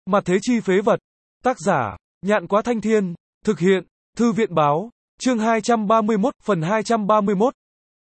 Mặt thế chi phế vật. Tác giả, Nhạn Quá Thanh Thiên. Thực hiện, Thư viện báo. Chương 231, phần 231.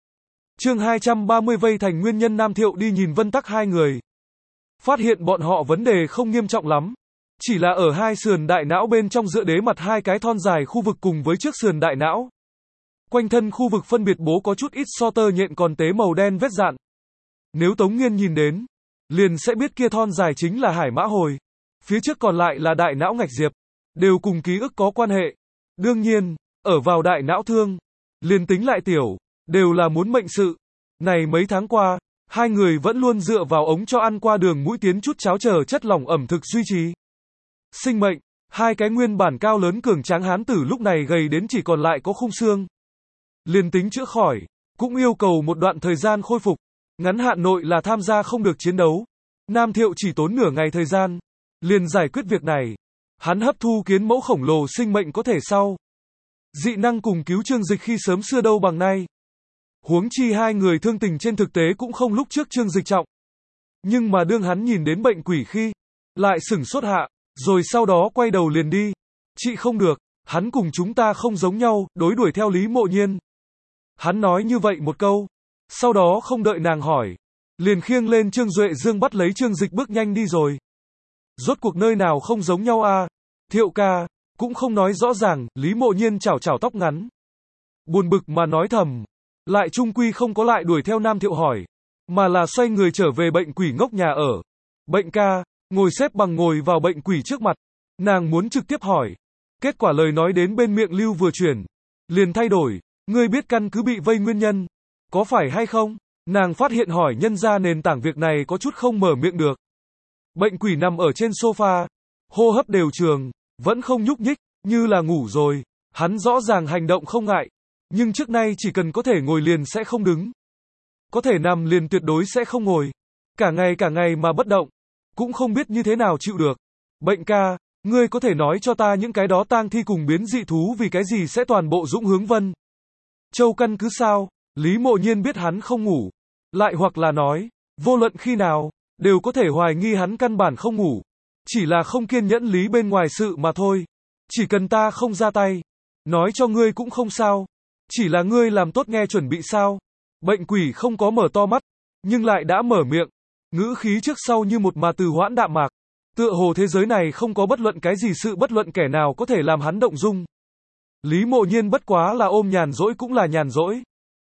Chương 230 vây thành nguyên nhân Nam Thiệu đi nhìn Vân Tắc hai người. Phát hiện bọn họ vấn đề không nghiêm trọng lắm. Chỉ là ở hai sườn đại não bên trong giữa đế mặt hai cái thon dài khu vực cùng với trước sườn đại não. Quanh thân khu vực phân biệt bố có chút ít so tơ nhện còn tế màu đen vết dạn. Nếu Tống Nghiên nhìn đến, liền sẽ biết kia thon dài chính là hải mã hồi. Phía trước còn lại là đại não ngạch diệp. Đều cùng ký ức có quan hệ. Đương nhiên, ở vào đại não thương, liền tính lại tiểu, đều là muốn mệnh sự. Này mấy tháng qua, hai người vẫn luôn dựa vào ống cho ăn qua đường mũi tiến chút cháo chờ chất lỏng ẩm thực duy trì sinh mệnh. Hai cái nguyên bản cao lớn cường tráng hán tử lúc này gầy đến chỉ còn lại có khung xương. Liền tính chữa khỏi, cũng yêu cầu một đoạn thời gian khôi phục. Ngắn hạn nội là tham gia không được chiến đấu. Nam Thiệu chỉ tốn nửa ngày thời gian, liền giải quyết việc này. Hắn hấp thu kiến mẫu khổng lồ sinh mệnh có thể sau. Dị năng cùng cứu Trương Dịch khi sớm xưa đâu bằng nay. Huống chi hai người thương tình trên thực tế cũng không lúc trước Trương Dịch trọng. Nhưng mà đương hắn nhìn đến bệnh quỷ khi, lại sửng sốt hạ, rồi sau đó quay đầu liền đi. Chị không được, hắn cùng chúng ta không giống nhau, đối đuổi theo Lý Mộ Nhiên. Hắn nói như vậy một câu, sau đó không đợi nàng hỏi, liền khiêng lên Trương Duệ Dương bắt lấy Trương Dịch bước nhanh đi rồi. Rốt cuộc nơi nào không giống nhau a? Thiệu ca, cũng không nói rõ ràng, Lý Mộ Nhiên chảo chảo tóc ngắn. Buồn bực mà nói thầm, lại chung quy không có lại đuổi theo Nam Thiệu hỏi, mà là xoay người trở về bệnh quỷ ngốc nhà ở. Bệnh ca, ngồi xếp bằng ngồi vào bệnh quỷ trước mặt, nàng muốn trực tiếp hỏi. Kết quả lời nói đến bên miệng lưu vừa chuyển, liền thay đổi, ngươi biết căn cứ bị vây nguyên nhân, có phải hay không? Nàng phát hiện hỏi nhân ra nền tảng việc này có chút không mở miệng được. Bệnh quỷ nằm ở trên sofa, hô hấp đều trường, vẫn không nhúc nhích, như là ngủ rồi. Hắn rõ ràng hành động không ngại, nhưng trước nay chỉ cần có thể ngồi liền sẽ không đứng. Có thể nằm liền tuyệt đối sẽ không ngồi. Cả ngày mà bất động, cũng không biết như thế nào chịu được. Bệnh ca, ngươi có thể nói cho ta những cái đó tang thi cùng biến dị thú vì cái gì sẽ toàn bộ dũng hướng Vân Châu căn cứ sao? Lý Mộ Nhiên biết hắn không ngủ. Lại hoặc là nói, vô luận khi nào, đều có thể hoài nghi hắn căn bản không ngủ. Chỉ là không kiên nhẫn lý bên ngoài sự mà thôi. Chỉ cần ta không ra tay, nói cho ngươi cũng không sao. Chỉ là ngươi làm tốt nghe chuẩn bị sao. Bệnh quỷ không có mở to mắt, nhưng lại đã mở miệng. Ngữ khí trước sau như một mà từ hoãn đạm mạc. Tựa hồ thế giới này không có bất luận cái gì sự bất luận kẻ nào có thể làm hắn động dung. Lý Mộ Nhiên bất quá là ôm nhàn rỗi cũng là nhàn rỗi.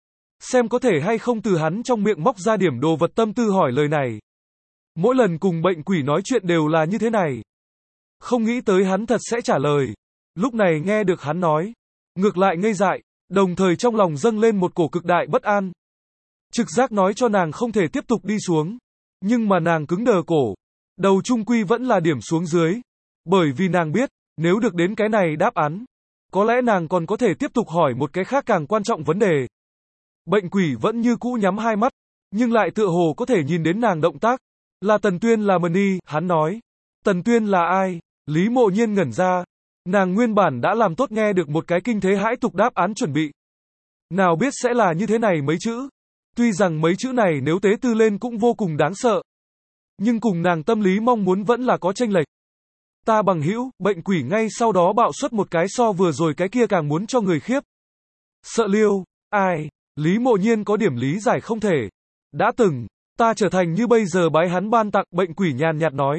Xem có thể hay không từ hắn trong miệng móc ra điểm đồ vật tâm tư hỏi lời này. Mỗi lần cùng bệnh quỷ nói chuyện đều là như thế này. Không nghĩ tới hắn thật sẽ trả lời. Lúc này nghe được hắn nói, ngược lại ngây dại, đồng thời trong lòng dâng lên một cổ cực đại bất an. Trực giác nói cho nàng không thể tiếp tục đi xuống. Nhưng mà nàng cứng đờ cổ. Đầu trung quy vẫn là điểm xuống dưới. Bởi vì nàng biết, nếu được đến cái này đáp án, có lẽ nàng còn có thể tiếp tục hỏi một cái khác càng quan trọng vấn đề. Bệnh quỷ vẫn như cũ nhắm hai mắt, nhưng lại tựa hồ có thể nhìn đến nàng động tác. Là Tần Tuyên là Mani, hắn nói. Tần Tuyên là ai? Lý Mộ Nhiên ngẩn ra. Nàng nguyên bản đã làm tốt nghe được một cái kinh thế hãi tục đáp án chuẩn bị. Nào biết sẽ là như thế này mấy chữ. Tuy rằng mấy chữ này nếu tế tư lên cũng vô cùng đáng sợ. Nhưng cùng nàng tâm lý mong muốn vẫn là có chênh lệch. Ta bằng hữu, bệnh quỷ ngay sau đó bạo xuất một cái so vừa rồi cái kia càng muốn cho người khiếp. Sợ liêu, ai? Lý Mộ Nhiên có điểm lý giải không thể. Đã từng, ta trở thành như bây giờ bái hắn ban tặng, bệnh quỷ nhàn nhạt nói.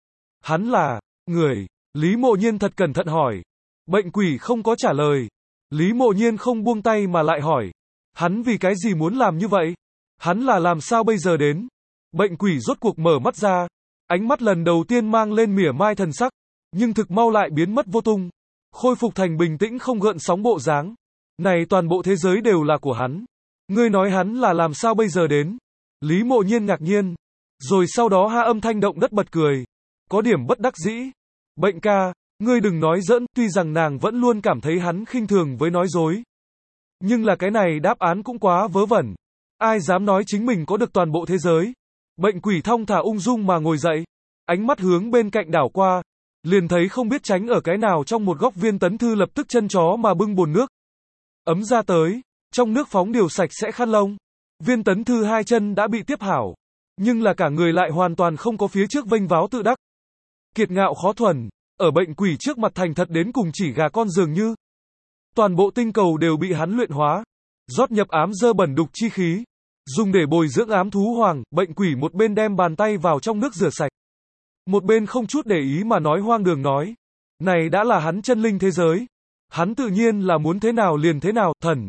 Hắn là, người. Lý Mộ Nhiên thật cẩn thận hỏi. Bệnh quỷ không có trả lời. Lý Mộ Nhiên không buông tay mà lại hỏi. Hắn vì cái gì muốn làm như vậy? Hắn là làm sao bây giờ đến? Bệnh quỷ rốt cuộc mở mắt ra. Ánh mắt lần đầu tiên mang lên mỉa mai thần sắc. Nhưng thực mau lại biến mất vô tung. Khôi phục thành bình tĩnh không gợn sóng bộ dáng. Này toàn bộ thế giới đều là của hắn. Ngươi nói hắn là làm sao bây giờ đến? Lý Mộ Nhiên ngạc nhiên. Rồi sau đó ha âm thanh động đất bật cười. Có điểm bất đắc dĩ. Bệnh ca, ngươi đừng nói giỡn, tuy rằng nàng vẫn luôn cảm thấy hắn khinh thường với nói dối. Nhưng là cái này đáp án cũng quá vớ vẩn. Ai dám nói chính mình có được toàn bộ thế giới? Bệnh quỷ thong thả ung dung mà ngồi dậy. Ánh mắt hướng bên cạnh đảo qua. Liền thấy không biết tránh ở cái nào trong một góc Viên Tấn Thư lập tức chân chó mà bưng bồn nước. Ấm ra tới. Trong nước phóng điều sạch sẽ khăn lông. Viên Tấn Thư hai chân đã bị tiếp hảo. Nhưng là cả người lại hoàn toàn không có phía trước vênh váo tự đắc. kiệt ngạo khó thuần, ở bệnh quỷ trước mặt thành thật đến cùng chỉ gà con dường như. Toàn bộ tinh cầu đều bị hắn luyện hóa, rót nhập ám dơ bẩn đục chi khí, dùng để bồi dưỡng ám thú hoàng. Bệnh quỷ một bên đem bàn tay vào trong nước rửa sạch, một bên không chút để ý mà nói hoang đường nói. Này đã là hắn chân linh thế giới. Hắn tự nhiên là muốn thế nào liền thế nào, thần.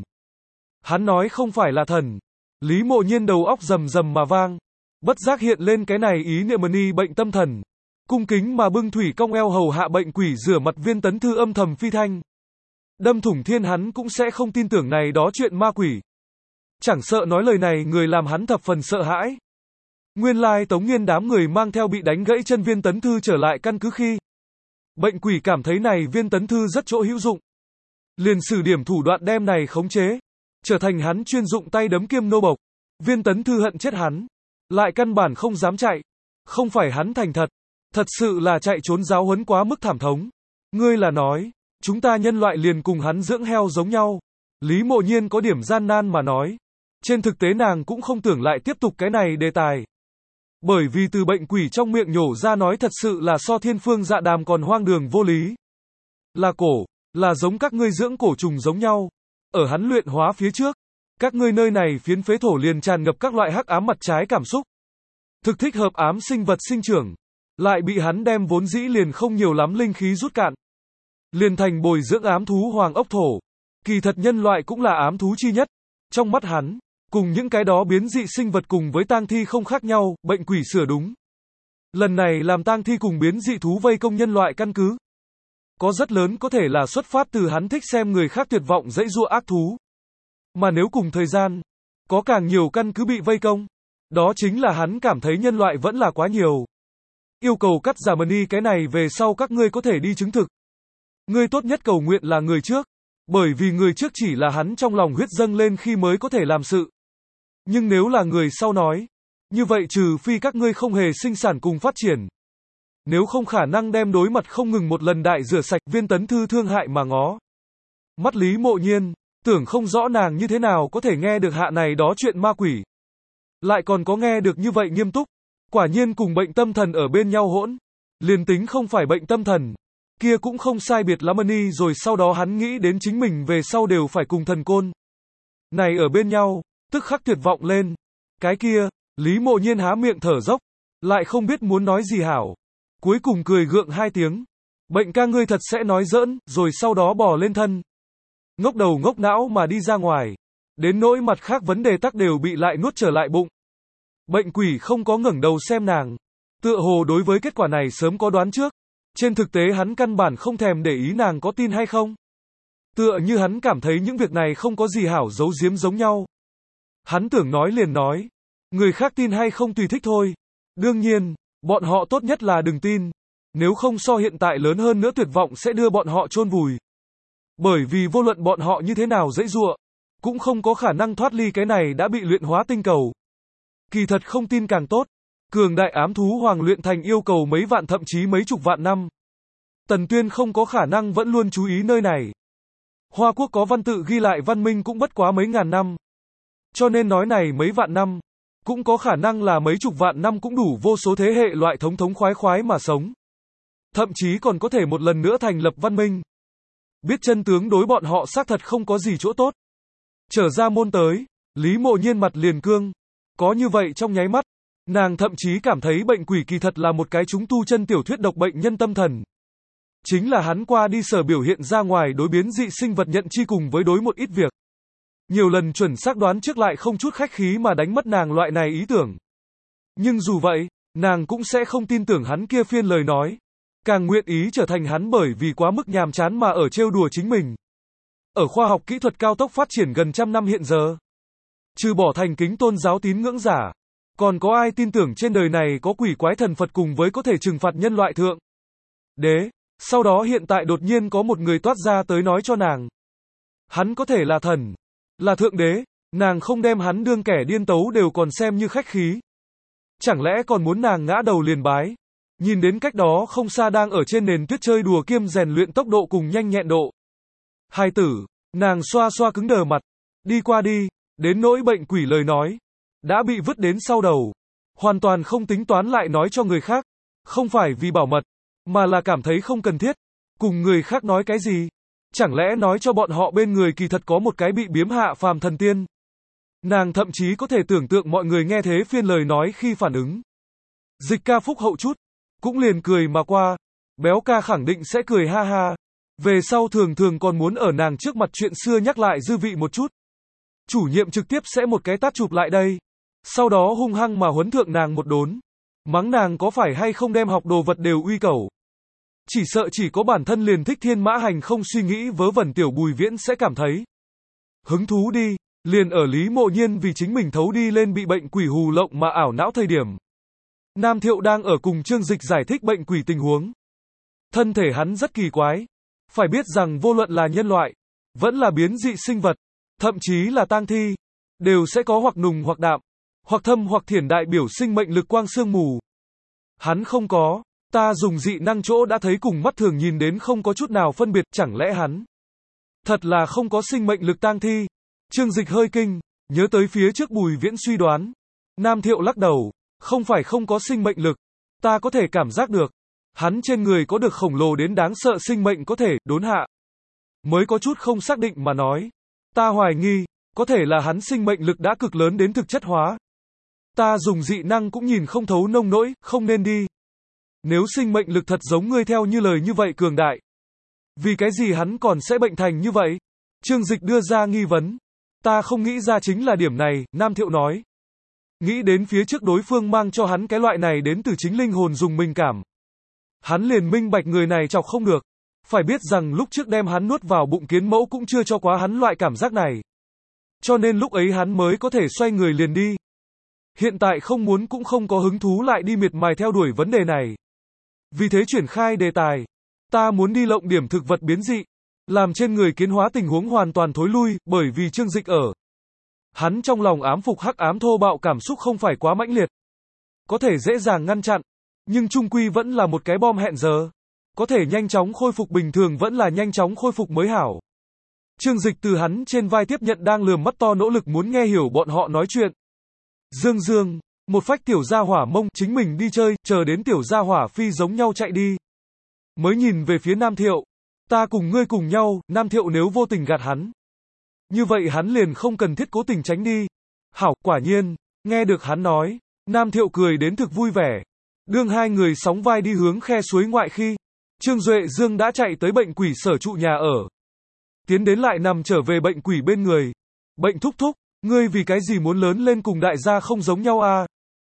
Hắn nói không phải là thần. Lý Mộ Nhiên đầu óc rầm rầm mà vang. Bất giác hiện lên cái này ý niệm ni bệnh tâm thần. Cung kính mà bưng thủy cong eo hầu hạ bệnh quỷ rửa mặt Viên Tấn Thư âm thầm phi thanh. Đâm thủng thiên hắn cũng sẽ không tin tưởng này đó chuyện ma quỷ. Chẳng sợ nói lời này người làm hắn thập phần sợ hãi. Nguyên lai Tống Nghiên đám người mang theo bị đánh gãy chân Viên Tấn Thư trở lại căn cứ khi. Bệnh quỷ cảm thấy này Viên Tấn Thư rất chỗ hữu dụng. Liền sử điểm thủ đoạn đem này khống chế. Trở thành hắn chuyên dụng tay đấm kiêm nô bộc. Viên Tấn Thư hận chết hắn. Lại căn bản không dám chạy. Không phải hắn thành thật. Thật sự là chạy trốn giáo huấn quá mức thảm thống. Ngươi là nói, chúng ta nhân loại liền cùng hắn dưỡng heo giống nhau. Lý Mộ Nhiên có điểm gian nan mà nói. Trên thực tế nàng cũng không tưởng lại tiếp tục cái này đề tài. Bởi vì từ bệnh quỷ trong miệng nhổ ra nói thật sự là so thiên phương dạ đàm còn hoang đường vô lý. Là cổ, là giống các ngươi dưỡng cổ trùng giống nhau. Ở hắn luyện hóa phía trước, các ngươi nơi này phiến phế thổ liền tràn ngập các loại hắc ám mặt trái cảm xúc. Thực thích hợp ám sinh vật sinh trưởng. Lại bị hắn đem vốn dĩ liền không nhiều lắm linh khí rút cạn. Liền thành bồi dưỡng ám thú hoàng ốc thổ. Kỳ thật nhân loại cũng là ám thú chi nhất. Trong mắt hắn, cùng những cái đó biến dị sinh vật cùng với tang thi không khác nhau, bệnh quỷ sửa đúng. Lần này làm tang thi cùng biến dị thú vây công nhân loại căn cứ. Có rất lớn có thể là xuất phát từ hắn thích xem người khác tuyệt vọng dãy dụa ác thú. Mà nếu cùng thời gian, có càng nhiều căn cứ bị vây công, đó chính là hắn cảm thấy nhân loại vẫn là quá nhiều. Yêu cầu cắt giảm money cái này về sau các ngươi có thể đi chứng thực. Ngươi tốt nhất cầu nguyện là người trước, bởi vì người trước chỉ là hắn trong lòng huyết dâng lên khi mới có thể làm sự. Nhưng nếu là người sau nói, như vậy trừ phi các ngươi không hề sinh sản cùng phát triển. Nếu không khả năng đem đối mặt không ngừng một lần đại rửa sạch. Viên Tấn Thư thương hại mà ngó. Mắt Lý Mộ Nhiên, tưởng không rõ nàng như thế nào có thể nghe được hạ này đó chuyện ma quỷ. Lại còn có nghe được như vậy nghiêm túc. Quả nhiên cùng bệnh tâm thần ở bên nhau hỗn. Liền tính không phải bệnh tâm thần, kia cũng không sai biệt lắm ni. Rồi sau đó hắn nghĩ đến chính mình về sau đều phải cùng thần côn này ở bên nhau, tức khắc tuyệt vọng lên. Cái kia, Lý Mộ Nhiên há miệng thở dốc, lại không biết muốn nói gì hảo. Cuối cùng cười gượng hai tiếng. Bệnh ca ngươi thật sẽ nói giỡn, rồi sau đó bò lên thân. Ngốc đầu ngốc não mà đi ra ngoài. Đến nỗi mặt khác vấn đề tắc đều bị lại nuốt trở lại bụng. Bệnh quỷ không có ngẩng đầu xem nàng. Tựa hồ đối với kết quả này sớm có đoán trước. Trên thực tế hắn căn bản không thèm để ý nàng có tin hay không. Tựa như hắn cảm thấy những việc này không có gì hảo giấu giếm giống nhau. Hắn tưởng nói liền nói. Người khác tin hay không tùy thích thôi. Đương nhiên, bọn họ tốt nhất là đừng tin. Nếu không so hiện tại lớn hơn nữa tuyệt vọng sẽ đưa bọn họ chôn vùi. Bởi vì vô luận bọn họ như thế nào dãy giụa, cũng không có khả năng thoát ly cái này đã bị luyện hóa tinh cầu. Kỳ thật không tin càng tốt. Cường đại ám thú hoàng luyện thành yêu cầu mấy vạn thậm chí mấy chục vạn năm. Tần Tuyên không có khả năng vẫn luôn chú ý nơi này. Hoa Quốc có văn tự ghi lại văn minh cũng bất quá mấy ngàn năm. Cho nên nói này mấy vạn năm, cũng có khả năng là mấy chục vạn năm cũng đủ vô số thế hệ loại thống thống khoái khoái mà sống. Thậm chí còn có thể một lần nữa thành lập văn minh. Biết chân tướng đối bọn họ xác thật không có gì chỗ tốt. Trở ra môn tới, Lý Mộ Nhiên mặt liền cương. Có như vậy trong nháy mắt, nàng thậm chí cảm thấy bệnh quỷ kỳ thật là một cái chúng tu chân tiểu thuyết độc bệnh nhân tâm thần. Chính là hắn qua đi sở biểu hiện ra ngoài đối biến dị sinh vật nhận chi cùng với đối một ít việc. Nhiều lần chuẩn xác đoán trước lại không chút khách khí mà đánh mất nàng loại này ý tưởng. Nhưng dù vậy, nàng cũng sẽ không tin tưởng hắn kia phiên lời nói. Càng nguyện ý trở thành hắn bởi vì quá mức nhàm chán mà ở trêu đùa chính mình. Ở khoa học kỹ thuật cao tốc phát triển gần trăm năm hiện giờ, trừ bỏ thành kính tôn giáo tín ngưỡng giả, còn có ai tin tưởng trên đời này có quỷ quái thần Phật cùng với có thể trừng phạt nhân loại thượng đế. Sau đó hiện tại đột nhiên có một người toát ra tới nói cho nàng, hắn có thể là thần, là thượng đế. Nàng không đem hắn đương kẻ điên tấu đều còn xem như khách khí. Chẳng lẽ còn muốn nàng ngã đầu liền bái. Nhìn đến cách đó không xa đang ở trên nền tuyết chơi đùa kiêm rèn luyện tốc độ cùng nhanh nhẹn độ. Hai tử, nàng xoa xoa cứng đờ mặt. Đi qua đi, đến nỗi bệnh quỷ lời nói. Đã bị vứt đến sau đầu. Hoàn toàn không tính toán lại nói cho người khác. Không phải vì bảo mật, mà là cảm thấy không cần thiết. Cùng người khác nói cái gì? Chẳng lẽ nói cho bọn họ bên người kỳ thật có một cái bị biếm hạ phàm thần tiên? Nàng thậm chí có thể tưởng tượng mọi người nghe thế phiên lời nói khi phản ứng. Dịch ca phúc hậu chút, cũng liền cười mà qua. Béo ca khẳng định sẽ cười ha ha. Về sau thường thường còn muốn ở nàng trước mặt chuyện xưa nhắc lại dư vị một chút. Chủ nhiệm trực tiếp sẽ một cái tát chụp lại đây. Sau đó hung hăng mà huấn thượng nàng một đốn. Mắng nàng có phải hay không đem học đồ vật đều uy cẩu. Chỉ sợ chỉ có bản thân liền thích thiên mã hành không suy nghĩ vớ vẩn tiểu Bùi Viễn sẽ cảm thấy hứng thú đi. Liền ở Lý Mộ Nhiên vì chính mình thấu đi lên bị bệnh quỷ hù lộng mà ảo não thời điểm. Nam Thiệu đang ở cùng Trương Dịch giải thích bệnh quỷ tình huống. Thân thể hắn rất kỳ quái. Phải biết rằng vô luận là nhân loại, vẫn là biến dị sinh vật, thậm chí là tang thi, đều sẽ có hoặc nùng hoặc đạm, hoặc thâm hoặc thiển đại biểu sinh mệnh lực quang sương mù. Hắn không có, ta dùng dị năng chỗ đã thấy cùng mắt thường nhìn đến không có chút nào phân biệt, chẳng lẽ hắn thật là không có sinh mệnh lực tang thi? Trương Dịch hơi kinh, nhớ tới phía trước Bùi Viễn suy đoán. Nam Thiệu lắc đầu, không phải không có sinh mệnh lực, ta có thể cảm giác được. Hắn trên người có được khổng lồ đến đáng sợ sinh mệnh có thể đốn hạ. Mới có chút không xác định mà nói. Ta hoài nghi, có thể là hắn sinh mệnh lực đã cực lớn đến thực chất hóa. Ta dùng dị năng cũng nhìn không thấu nông nỗi, không nên đi. Nếu sinh mệnh lực thật giống ngươi theo như lời như vậy cường đại. Vì cái gì hắn còn sẽ bệnh thành như vậy? Trương Dịch đưa ra nghi vấn. Ta không nghĩ ra chính là điểm này, Nam Thiệu nói. Nghĩ đến phía trước đối phương mang cho hắn cái loại này đến từ chính linh hồn dùng mình cảm. Hắn liền minh bạch người này chọc không được. Phải biết rằng lúc trước đem hắn nuốt vào bụng kiến mẫu cũng chưa cho quá hắn loại cảm giác này. Cho nên lúc ấy hắn mới có thể xoay người liền đi. Hiện tại không muốn cũng không có hứng thú lại đi miệt mài theo đuổi vấn đề này. Vì thế chuyển khai đề tài. Ta muốn đi lộng điểm thực vật biến dị. Làm trên người kiến hóa tình huống hoàn toàn thối lui, bởi vì Trương Dịch ở. Hắn trong lòng ám phục hắc ám thô bạo cảm xúc không phải quá mãnh liệt. Có thể dễ dàng ngăn chặn. Nhưng chung quy vẫn là một cái bom hẹn giờ. Có thể nhanh chóng khôi phục bình thường vẫn là nhanh chóng khôi phục mới hảo. Trương Dịch từ hắn trên vai tiếp nhận đang lườm mắt to nỗ lực muốn nghe hiểu bọn họ nói chuyện. Dương Dương, một phách tiểu gia hỏa mông chính mình đi chơi, chờ đến tiểu gia hỏa phi giống nhau chạy đi. Mới nhìn về phía Nam Thiệu. Ta cùng ngươi cùng nhau, Nam Thiệu nếu vô tình gạt hắn. Như vậy hắn liền không cần thiết cố tình tránh đi. Hảo, quả nhiên, nghe được hắn nói, Nam Thiệu cười đến thực vui vẻ. Đương hai người sóng vai đi hướng khe suối ngoại khi, Trương Duệ Dương đã chạy tới bệnh quỷ sở trụ nhà ở. Tiến đến lại nằm trở về bệnh quỷ bên người. Bệnh thúc thúc, ngươi vì cái gì muốn lớn lên cùng đại gia không giống nhau à?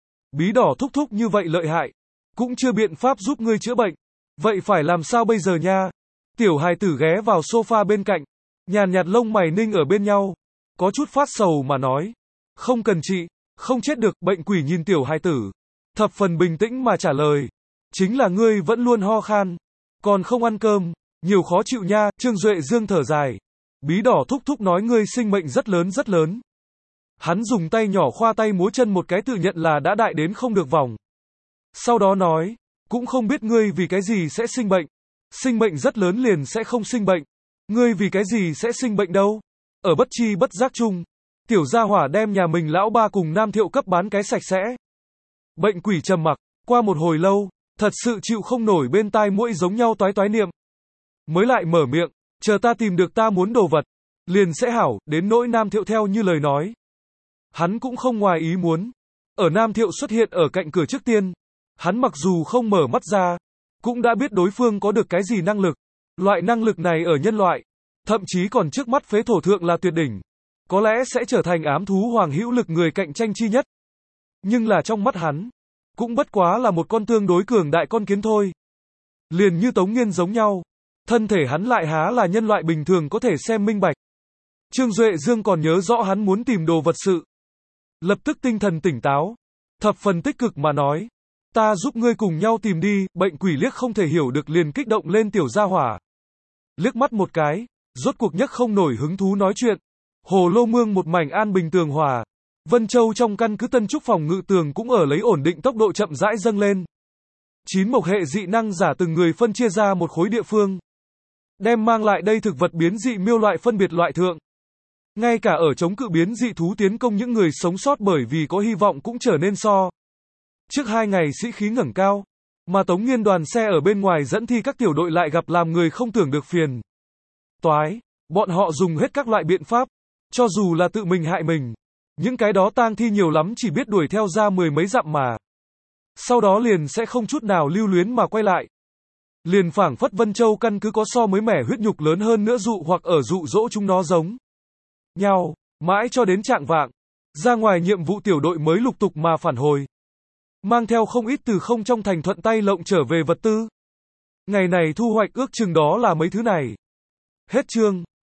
Bí đỏ thúc thúc như vậy lợi hại, cũng chưa biện pháp giúp ngươi chữa bệnh. Vậy phải làm sao bây giờ nha? Tiểu hài tử ghé vào sofa bên cạnh, nhàn nhạt lông mày ninh ở bên nhau, có chút phát sầu mà nói. Không cần chị, không chết được, bệnh quỷ nhìn tiểu hài tử. Thập phần bình tĩnh mà trả lời. Chính là ngươi vẫn luôn ho khan, còn không ăn cơm, nhiều khó chịu nha, Trương Duệ Dương thở dài. Bí đỏ thúc thúc nói ngươi sinh mệnh rất lớn rất lớn. Hắn dùng tay nhỏ khoa tay múa chân một cái tự nhận là đã đại đến không được vòng. Sau đó nói, cũng không biết ngươi vì cái gì sẽ sinh bệnh. Sinh mệnh rất lớn liền sẽ không sinh bệnh. Ngươi vì cái gì sẽ sinh bệnh đâu? Ở bất chi bất giác chung, tiểu gia hỏa đem nhà mình lão ba cùng Nam Thiệu cấp bán cái sạch sẽ. Bệnh quỷ trầm mặc, qua một hồi lâu, thật sự chịu không nổi bên tai mũi giống nhau toái toái niệm. Mới lại mở miệng, chờ ta tìm được ta muốn đồ vật, liền sẽ hảo, đến nỗi Nam Thiệu theo như lời nói. Hắn cũng không ngoài ý muốn. Ở Nam Thiệu xuất hiện ở cạnh cửa trước tiên, hắn mặc dù không mở mắt ra, cũng đã biết đối phương có được cái gì năng lực. Loại năng lực này ở nhân loại, thậm chí còn trước mắt phế thổ thượng là tuyệt đỉnh. Có lẽ sẽ trở thành ám thú hoàng hữu lực người cạnh tranh chi nhất. Nhưng là trong mắt hắn, cũng bất quá là một con tương đối cường đại con kiến thôi. Liền như Tống Nghiên giống nhau, thân thể hắn lại há là nhân loại bình thường có thể xem minh bạch. Trương Duệ Dương còn nhớ rõ hắn muốn tìm đồ vật sự. Lập tức tinh thần tỉnh táo, thập phần tích cực mà nói. Ta giúp ngươi cùng nhau tìm đi, bệnh quỷ liếc không thể hiểu được liền kích động lên tiểu gia hỏa. Liếc mắt một cái, rốt cuộc nhất không nổi hứng thú nói chuyện. Hồ Lô Mương một mảnh an bình tường hòa. Vân Châu trong căn cứ Tân Trúc phòng ngự tường cũng ở lấy ổn định tốc độ chậm rãi dâng lên. 9 mộc hệ dị năng giả từng người phân chia ra một khối địa phương. Đem mang lại đây thực vật biến dị miêu loại phân biệt loại thượng. Ngay cả ở chống cự biến dị thú tiến công những người sống sót bởi vì có hy vọng cũng trở nên so. Trước 2 ngày sĩ khí ngẩng cao. Mà Tống Nghiên đoàn xe ở bên ngoài dẫn thi các tiểu đội lại gặp làm người không tưởng được phiền toái. Bọn họ dùng hết các loại biện pháp, cho dù là tự mình hại mình. Những cái đó tang thi nhiều lắm chỉ biết đuổi theo ra 10 mấy dặm mà. Sau đó liền sẽ không chút nào lưu luyến mà quay lại. Liền phảng phất Vân Châu căn cứ có so mới mẻ huyết nhục lớn hơn nữa dụ hoặc ở dụ dỗ chúng nó giống nhau, mãi cho đến trạng vạng. Ra ngoài nhiệm vụ tiểu đội mới lục tục mà phản hồi. Mang theo không ít từ không trong thành thuận tay lộng trở về vật tư. Ngày này thu hoạch ước chừng đó là mấy thứ này. Hết chương.